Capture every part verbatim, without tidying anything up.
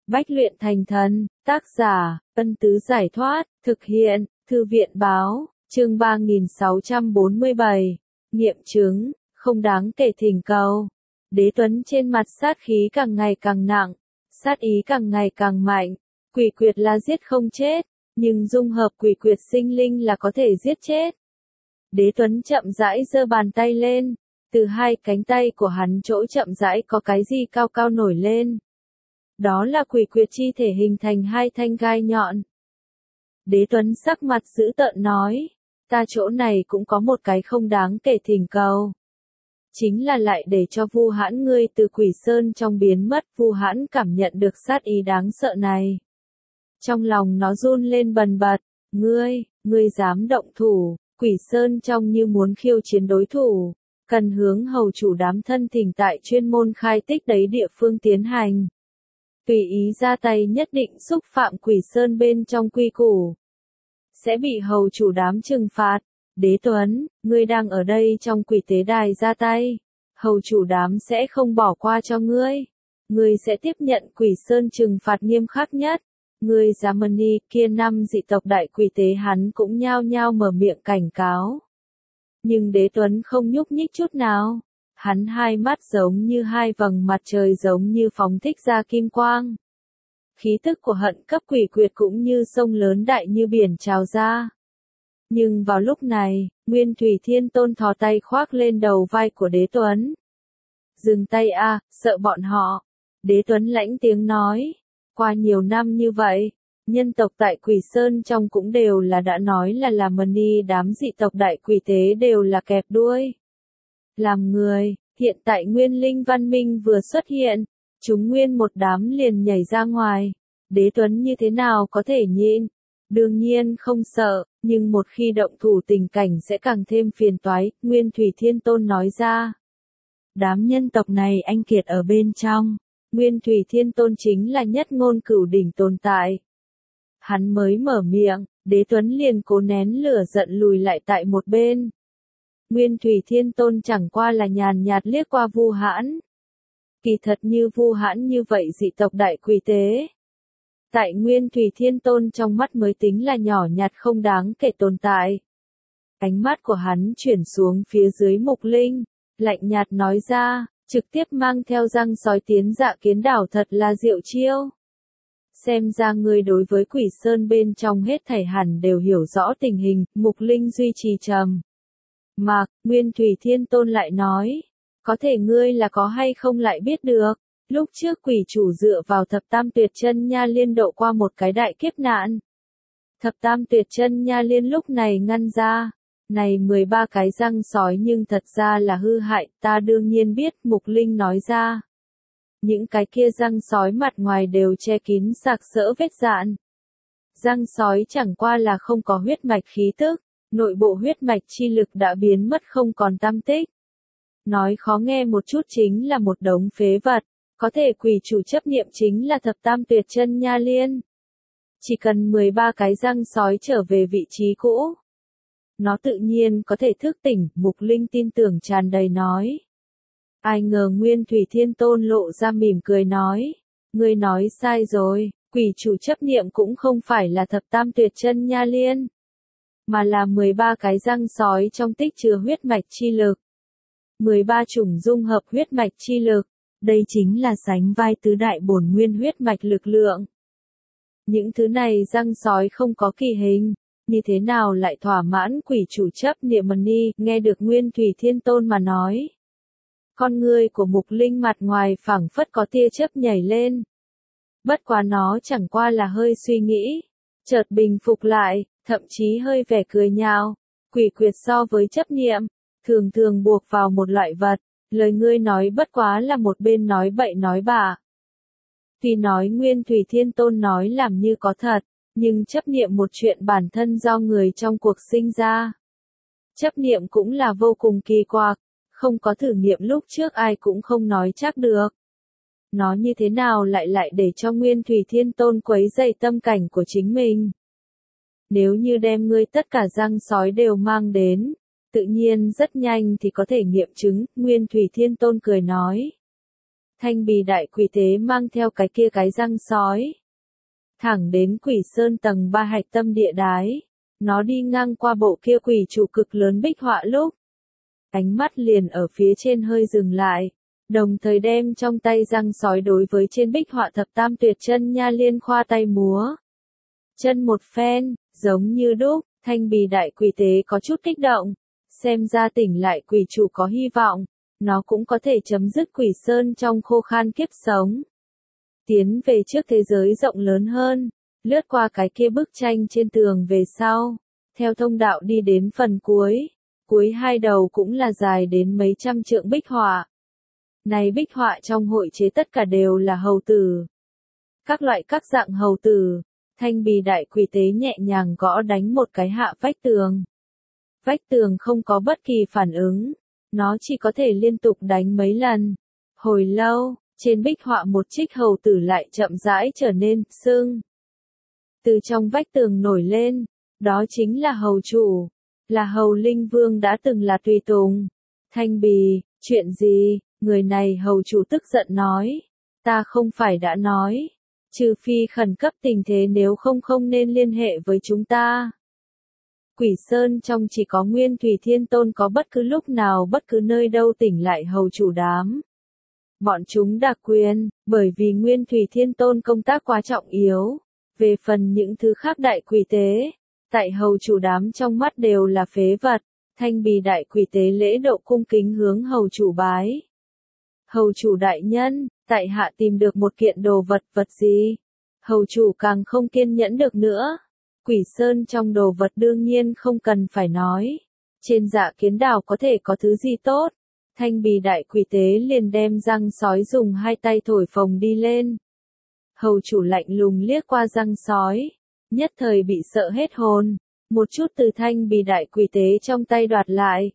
Bách luyện thành thần, tác giả, Ân Tứ Giải Thoát, thực hiện, Thư viện Báo, chương ba nghìn sáu trăm bốn mươi bảy, nghiệm chứng, không đáng kể thỉnh cầu. Đế Tuấn trên mặt sát khí càng ngày càng nặng, sát ý càng ngày càng mạnh, quỷ quyệt là giết không chết, nhưng dung hợp quỷ quyệt sinh linh là có thể giết chết. Đế Tuấn chậm rãi giơ bàn tay lên, từ hai cánh tay của hắn chỗ chậm rãi có cái gì cao cao nổi lên. Đó là quỷ quyệt chi thể hình thành hai thanh gai nhọn. Đế Tuấn sắc mặt dữ tợn nói, ta chỗ này cũng có một cái không đáng kể thỉnh cầu. Chính là lại để cho Vu Hãn ngươi từ Quỷ Sơn trong biến mất. Vu Hãn cảm nhận được sát ý đáng sợ này. Trong lòng nó run lên bần bật, ngươi, ngươi dám động thủ, Quỷ Sơn trong như muốn khiêu chiến đối thủ, cần hướng hầu chủ đám thân thỉnh tại chuyên môn khai tích đấy địa phương tiến hành. Tùy ý ra tay nhất định xúc phạm Quỷ Sơn bên trong quy củ, sẽ bị hầu chủ đám trừng phạt. Đế Tuấn, ngươi đang ở đây trong quỷ tế đài ra tay, hầu chủ đám sẽ không bỏ qua cho ngươi. Ngươi sẽ tiếp nhận Quỷ Sơn trừng phạt nghiêm khắc nhất. Ngươi Jamani kia năm dị tộc đại quỷ tế hắn cũng nhao nhao mở miệng cảnh cáo. Nhưng Đế Tuấn không nhúc nhích chút nào. Hắn hai mắt giống như hai vầng mặt trời giống như phóng thích ra kim quang. Khí tức của hận cấp quỷ quyệt cũng như sông lớn đại như biển trào ra. Nhưng vào lúc này, Nguyên Thủy Thiên Tôn thò tay khoác lên đầu vai của Đế Tuấn. Dừng tay a, sợ bọn họ. Đế Tuấn lãnh tiếng nói. Qua nhiều năm như vậy, nhân tộc tại Quỷ Sơn trong cũng đều là đã nói là làm mani đám dị tộc đại quỷ tế đều là kẹp đuôi. Làm người, hiện tại Nguyên Linh Văn Minh vừa xuất hiện, chúng nguyên một đám liền nhảy ra ngoài. Đế Tuấn như thế nào có thể nhịn? Đương nhiên không sợ, nhưng một khi động thủ tình cảnh sẽ càng thêm phiền toái, Nguyên Thủy Thiên Tôn nói ra. Đám nhân tộc này anh kiệt ở bên trong, Nguyên Thủy Thiên Tôn chính là nhất ngôn cửu đỉnh tồn tại. Hắn mới mở miệng, Đế Tuấn liền cố nén lửa giận lùi lại tại một bên. Nguyên Thủy Thiên Tôn chẳng qua là nhàn nhạt liếc qua Vu Hãn. Kỳ thật như Vu Hãn như vậy dị tộc đại quỷ tế. Tại Nguyên Thủy Thiên Tôn trong mắt mới tính là nhỏ nhặt không đáng kể tồn tại. Ánh mắt của hắn chuyển xuống phía dưới Mục Linh, lạnh nhạt nói ra, trực tiếp mang theo răng sói tiến Dạ Kiến đảo thật là diệu chiêu. Xem ra ngươi đối với Quỷ Sơn bên trong hết thảy hẳn đều hiểu rõ tình hình. Mục Linh duy trì trầm mặc. Nguyên Thủy Thiên Tôn lại nói, có thể ngươi là có hay không lại biết được. Lúc trước quỷ chủ dựa vào thập tam tuyệt chân nha liên độ qua một cái đại kiếp nạn. Thập tam tuyệt chân nha liên lúc này ngăn ra. Này mười ba cái răng sói nhưng thật ra là hư hại, ta đương nhiên biết. Mục Linh nói ra. Những cái kia răng sói mặt ngoài đều che kín sạc sỡ vết dạn. Răng sói chẳng qua là không có huyết mạch khí tức, nội bộ huyết mạch chi lực đã biến mất không còn tăm tích. Nói khó nghe một chút chính là một đống phế vật. Có thể quỷ chủ chấp niệm chính là thập tam tuyệt chân nha liên. Chỉ cần mười ba cái răng sói trở về vị trí cũ, nó tự nhiên có thể thức tỉnh. Mục Linh tin tưởng tràn đầy nói. Ai ngờ Nguyên Thủy Thiên Tôn lộ ra mỉm cười nói. Ngươi nói sai rồi, quỷ chủ chấp niệm cũng không phải là thập tam tuyệt chân nha liên, mà là mười ba cái răng sói trong tích chứa huyết mạch chi lực. mười ba chủng dung hợp huyết mạch chi lực. Đây chính là sánh vai tứ đại bổn nguyên huyết mạch lực lượng. Những thứ này răng sói không có kỳ hình, như thế nào lại thỏa mãn quỷ chủ chấp niệm mani? Nghe được Nguyên Thủy Thiên Tôn mà nói. Con người của Mục Linh mặt ngoài phảng phất có tia chớp nhảy lên. Bất quá nó chẳng qua là hơi suy nghĩ, chợt bình phục lại, thậm chí hơi vẻ cười nhạo. Quỷ quyệt so với chấp niệm, thường thường buộc vào một loại vật. Lời ngươi nói bất quá là một bên nói bậy nói bạ. Tuy nói Nguyên Thủy Thiên Tôn nói làm như có thật, nhưng chấp niệm một chuyện bản thân do người trong cuộc sinh ra. Chấp niệm cũng là vô cùng kỳ quặc, không có thử nghiệm lúc trước ai cũng không nói chắc được. Nó như thế nào lại lại để cho Nguyên Thủy Thiên Tôn quấy rầy tâm cảnh của chính mình. Nếu như đem ngươi tất cả răng sói đều mang đến, tự nhiên rất nhanh thì có thể nghiệm chứng. Nguyên Thủy Thiên Tôn cười nói. Thanh bì đại quỷ tế mang theo cái kia cái răng sói. Thẳng đến quỷ sơn tầng ba hạch tâm địa đái. Nó đi ngang qua bộ kia quỷ trụ cực lớn bích họa lúc. Ánh mắt liền ở phía trên hơi dừng lại. Đồng thời đem trong tay răng sói đối với trên bích họa thập tam tuyệt chân nha liên khoa tay múa. Chân một phen, giống như đúc, thanh bì đại quỷ tế có chút kích động. Xem ra tỉnh lại quỷ chủ có hy vọng. Nó cũng có thể chấm dứt quỷ sơn trong khô khan kiếp sống. Tiến về trước thế giới rộng lớn hơn, lướt qua cái kia bức tranh trên tường về sau, theo thông đạo đi đến phần cuối, cuối hai đầu cũng là dài đến mấy trăm trượng bích họa. Này bích họa trong hội chế tất cả đều là hầu tử. Các loại các dạng hầu tử, thanh bì đại quỷ tế nhẹ nhàng gõ đánh một cái hạ vách tường. Vách tường không có bất kỳ phản ứng. Nó chỉ có thể liên tục đánh mấy lần. Hồi lâu, trên bích họa một trích hầu tử lại chậm rãi trở nên sưng. Từ trong vách tường nổi lên, đó chính là hầu chủ, là hầu linh vương đã từng là tùy tùng. Thanh bì, chuyện gì? Người này hầu chủ tức giận nói. Ta không phải đã nói, trừ phi khẩn cấp tình thế nếu không không nên liên hệ với chúng ta. Quỷ Sơn trong chỉ có Nguyên Thủy Thiên Tôn có bất cứ lúc nào bất cứ nơi đâu tỉnh lại hầu chủ đám. Bọn chúng đặc quyền, bởi vì Nguyên Thủy Thiên Tôn công tác quá trọng yếu. Về phần những thứ khác đại quỷ tế, tại hầu chủ đám trong mắt đều là phế vật. Thanh bì đại quỷ tế lễ độ cung kính hướng hầu chủ bái. Hầu chủ đại nhân, tại hạ tìm được một kiện đồ vật vật gì? Hầu chủ càng không kiên nhẫn được nữa. Quỷ Sơn trong đồ vật đương nhiên không cần phải nói. Trên dạ kiến đảo có thể có thứ gì tốt. Thanh bì đại quỷ tế liền đem răng sói dùng hai tay thổi phồng đi lên. Hầu chủ lạnh lùng liếc qua răng sói. Nhất thời bị sợ hết hồn. Một chút từ thanh bì đại quỷ tế trong tay đoạt lại.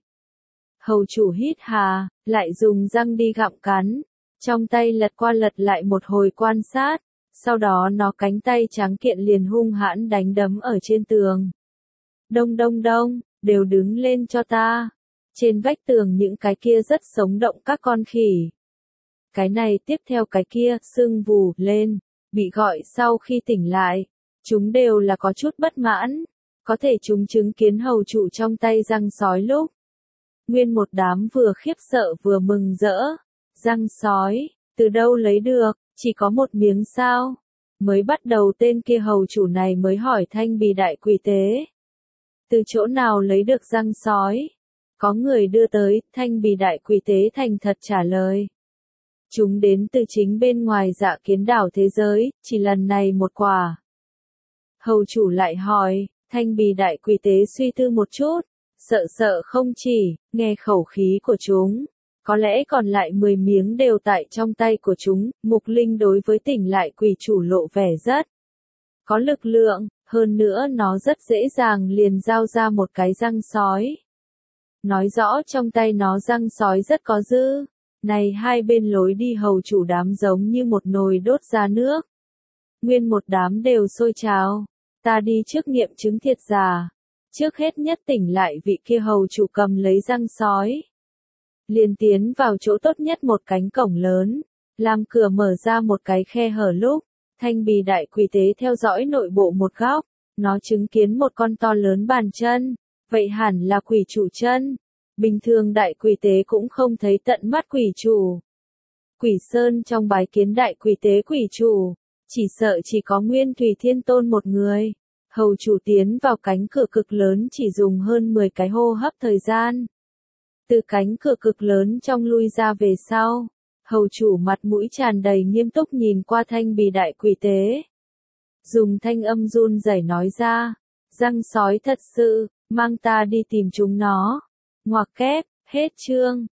Hầu chủ hít hà, lại dùng răng đi gặm cắn. Trong tay lật qua lật lại một hồi quan sát. Sau đó nó cánh tay trắng kiện liền hung hãn đánh đấm ở trên tường. Đông đông đông, đều đứng lên cho ta. Trên vách tường những cái kia rất sống động các con khỉ. Cái này tiếp theo cái kia, sưng vù lên, bị gọi sau khi tỉnh lại. Chúng đều là có chút bất mãn. Có thể chúng chứng kiến hầu chủ trong tay răng sói lúc. Nguyên một đám vừa khiếp sợ vừa mừng rỡ. Răng sói, từ đâu lấy được? Chỉ có một miếng sao? Mới bắt đầu tên kia hầu chủ này mới hỏi thanh bì đại quỷ tế. Từ chỗ nào lấy được răng sói? Có người đưa tới, thanh bì đại quỷ tế thành thật trả lời. Chúng đến từ chính bên ngoài dạ kiến đảo thế giới, chỉ lần này một quả. Hầu chủ lại hỏi, thanh bì đại quỷ tế suy tư một chút, sợ sợ không chỉ, nghe khẩu khí của chúng. Có lẽ còn lại mười miếng đều tại trong tay của chúng, mục linh đối với tỉnh lại quỷ chủ lộ vẻ rất có lực lượng, hơn nữa nó rất dễ dàng liền giao ra một cái răng sói. Nói rõ trong tay nó răng sói rất có dư, này hai bên lối đi hầu chủ đám giống như một nồi đốt ra nước. Nguyên một đám đều sôi trào, ta đi trước nghiệm chứng thiệt giả, trước hết nhất tỉnh lại vị kia hầu chủ cầm lấy răng sói. Liền tiến vào chỗ tốt nhất một cánh cổng lớn, làm cửa mở ra một cái khe hở lúc, thanh bì đại quỷ tế theo dõi nội bộ một góc, nó chứng kiến một con to lớn bàn chân, vậy hẳn là quỷ chủ chân. Bình thường đại quỷ tế cũng không thấy tận mắt quỷ chủ. Quỷ Sơn trong bái kiến đại quỷ tế quỷ chủ, chỉ sợ chỉ có Nguyên Thủy Thiên Tôn một người. Hầu chủ tiến vào cánh cửa cực lớn chỉ dùng hơn mười cái hô hấp thời gian. Từ cánh cửa cực lớn trong lui ra về sau, hầu chủ mặt mũi tràn đầy nghiêm túc nhìn qua thanh bì đại quỷ tế. Dùng thanh âm run rẩy nói ra, răng sói thật sự, mang ta đi tìm chúng nó. Ngoặc kép, hết chương.